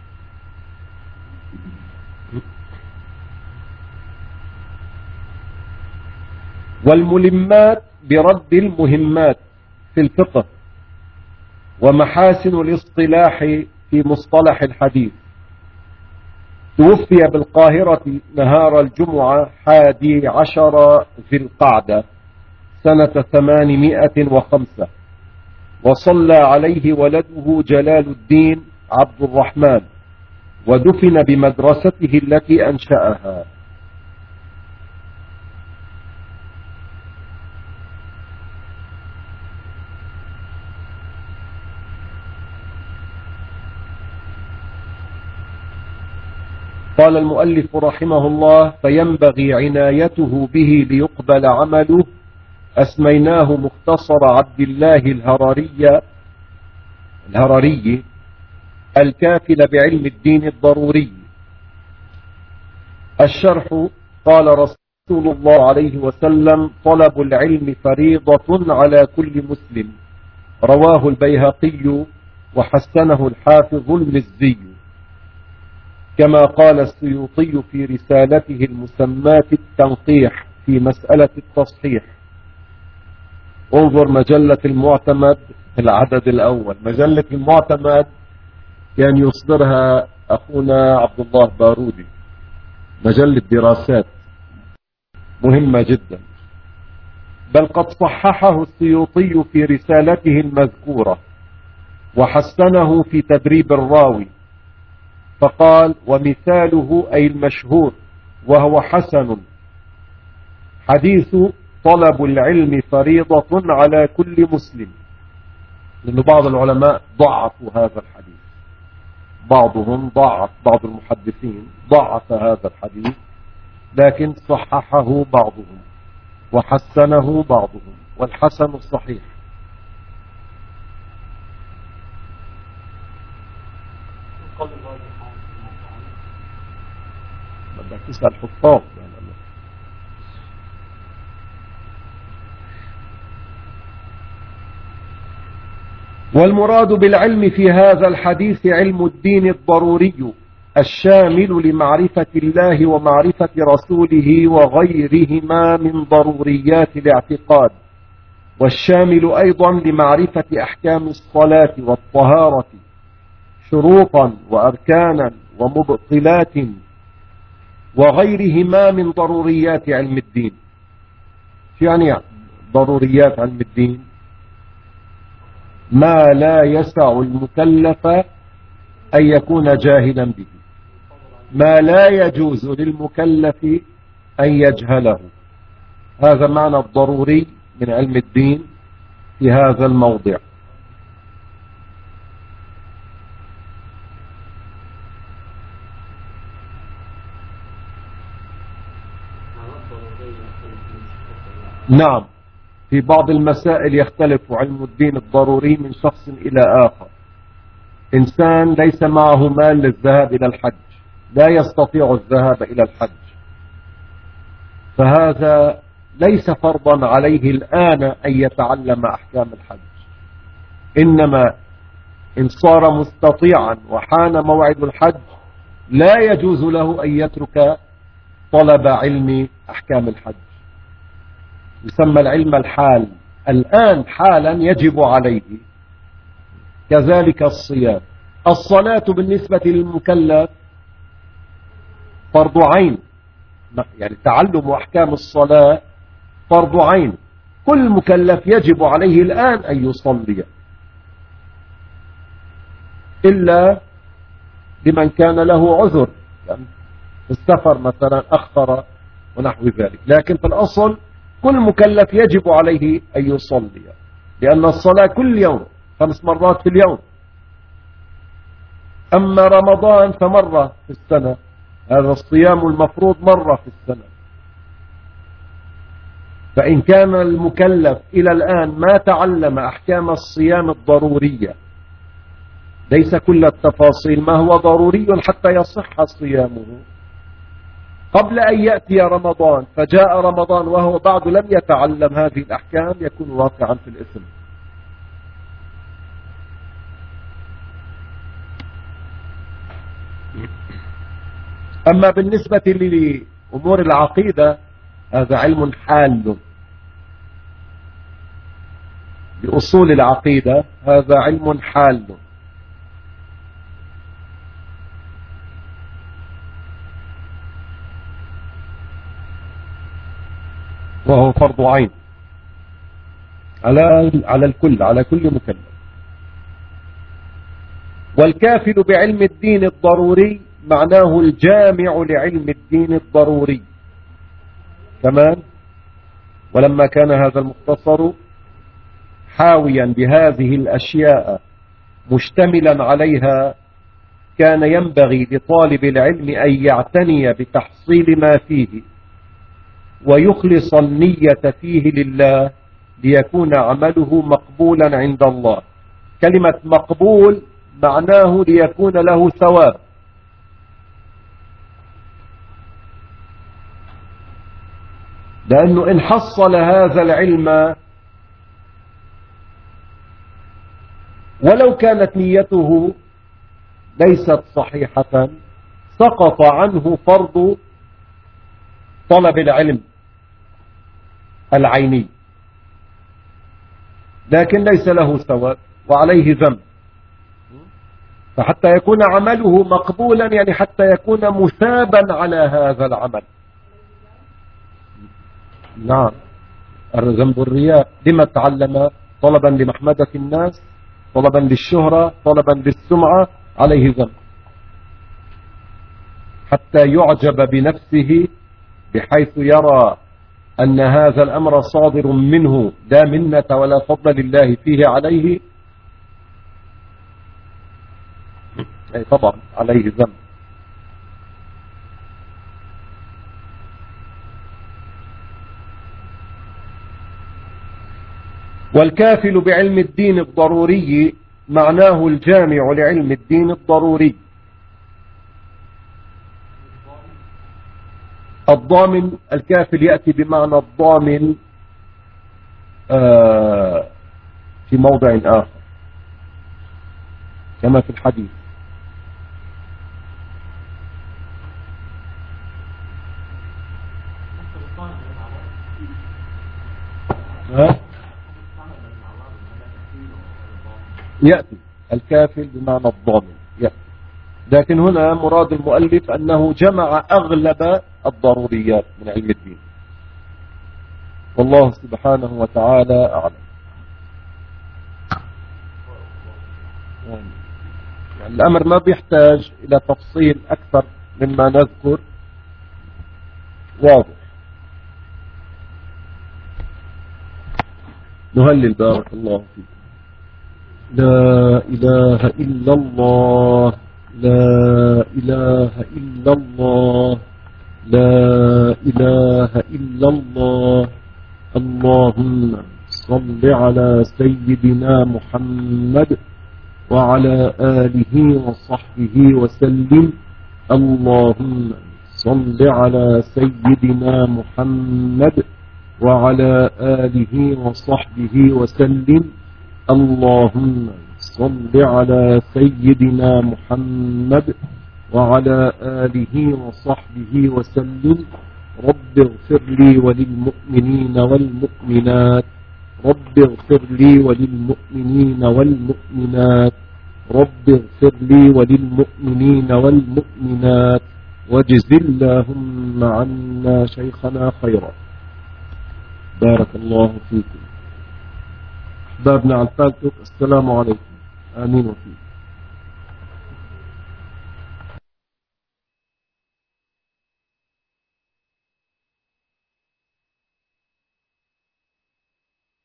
والملمات برد المهمات في الفقه، ومحاسن الاصطلاح في مصطلح الحديث. توفي بالقاهرة نهار الجمعة حادي عشر ذي القعدة سنة ثمانمائة وخمسة، وصلى عليه ولده جلال الدين عبد الرحمن، ودفن بمدرسته التي أنشأها. قال المؤلف رحمه الله: فينبغي عنايته به ليقبل عمله. أسميناه مختصر عبد الله الهرري الهرري الكافل بعلم الدين الضروري. الشرح: قال رسول الله عليه وسلم: طلب العلم فريضة على كل مسلم. رواه البيهقي وحسنه الحافظ المزي، كما قال السيوطي في رسالته المسماة التنقيح في مسألة التصحيح. انظر مجلة المعتمد العدد الأول. مجلة المعتمد كان يصدرها أخونا عبد الله بارودي، مجلة دراسات مهمة جدا، بل قد صححه السيوطي في رسالته المذكورة، وحسنه في تدريب الراوي، فقال: ومثاله أي المشهور وهو حسن حديث طلب العلم فريضة على كل مسلم. لأن بعض العلماء ضعفوا هذا الحديث، بعضهم ضعف، بعض المحدثين ضعف هذا الحديث، لكن صححه بعضهم وحسنه بعضهم، والحسن صحيح. بدك تسأل حفاظ يعني. والمراد بالعلم في هذا الحديث علم الدين الضروري الشامل لمعرفة الله ومعرفة رسوله وغيرهما من ضروريات الاعتقاد، والشامل أيضا لمعرفة أحكام الصلاة والطهارة شروطا وأركانا ومبطلات وغيرهما من ضروريات علم الدين. يعني ضروريات علم الدين ما لا يسع المكلف أن يكون جاهلا به، ما لا يجوز للمكلف أن يجهله. هذا معنى الضروري من علم الدين في هذا الموضع. نعم، في بعض المسائل يختلف علم الدين الضروري من شخص إلى آخر. إنسان ليس معه مال للذهاب إلى الحج، لا يستطيع الذهاب إلى الحج، فهذا ليس فرضا عليه الآن أن يتعلم أحكام الحج، إنما إن صار مستطيعا وحان موعد الحج لا يجوز له أن يترك طلب علم أحكام الحج. يسمى العلم الحال، الآن حالا يجب عليه. كذلك الصيام. الصلاة بالنسبة للمكلف فرض عين، يعني تعلم أحكام الصلاة فرض عين، كل مكلف يجب عليه الآن أن يصلي، إلا لمن كان له عذر، يعني السفر مثلا أخر ونحو ذلك، لكن في الأصل كل مكلف يجب عليه أن يصلي، لأن الصلاة كل يوم خمس مرات في اليوم. أما رمضان فمرة في السنة، هذا الصيام المفروض مرة في السنة. فإن كان المكلف إلى الآن ما تعلم أحكام الصيام الضرورية، ليس كل التفاصيل، ما هو ضروري حتى يصح صيامه، قبل أن يأتي رمضان فجاء رمضان وهو بعد لم يتعلم هذه الأحكام يكون واقعا في الإثم. أما بالنسبة لأمور العقيدة هذا علم حال، بأصول العقيدة هذا علم حال، وهو فرض عين على على الكل، على كل مكلف. والكافل بعلم الدين الضروري معناه الجامع لعلم الدين الضروري كمان. ولما كان هذا المختصر حاويا بهذه الأشياء مشتملا عليها كان ينبغي لطالب العلم أن يعتني بتحصيل ما فيه ويخلص النية فيه لله ليكون عمله مقبولا عند الله. كلمة مقبول معناه ليكون له ثواب، لأنه إن حصل هذا العلم ولو كانت نيته ليست صحيحة سقط عنه فرض طلب العلم العيني، لكن ليس له ثواب وعليه ذنب. فحتى يكون عمله مقبولا يعني حتى يكون مثابا على هذا العمل. نعم، ذنب الرياء لما تعلم؟ طلبا لمحمدة الناس، طلبا للشهرة، طلبا للسمعة، عليه ذنب حتى يعجب بنفسه بحيث يرى أن هذا الأمر صادر منه لا منة ولا فضل لله فيه عليه، أي طبعا عليه ذنب. والكافل بعلم الدين الضروري معناه الجامع لعلم الدين الضروري. الضامن الكافل يأتي بمعنى الضامن آه في موضع آخر كما في الحديث. ها؟ يأتي الكافل بمعنى الضامن يأتي، لكن هنا مراد المؤلف أنه جمع أغلب الضروريات من علم الدين، والله سبحانه وتعالى أعلم. يعني الأمر ما بيحتاج إلى تفصيل أكثر مما نذكر، واضح. نهلل بارك الله فيك. لا إله إلا الله، لا إله إلا الله، لا إله إلا الله. اللهم صل على سيدنا محمد وعلى آله وصحبه وسلم. اللهم صل على سيدنا محمد وعلى آله وصحبه وسلم. اللهم صل على سيدنا محمد وعلى آله وصحبه وسلم. رب اغفر لي وللمؤمنين والمؤمنات، رب اغفر لي وللمؤمنين والمؤمنات، رب اغفر لي وللمؤمنين والمؤمنات، واجز اللهم عنا شيخنا خيرا. بارك الله فيكم. أحبابنا على الفاتح، السلام عليكم. آمين وفيكم.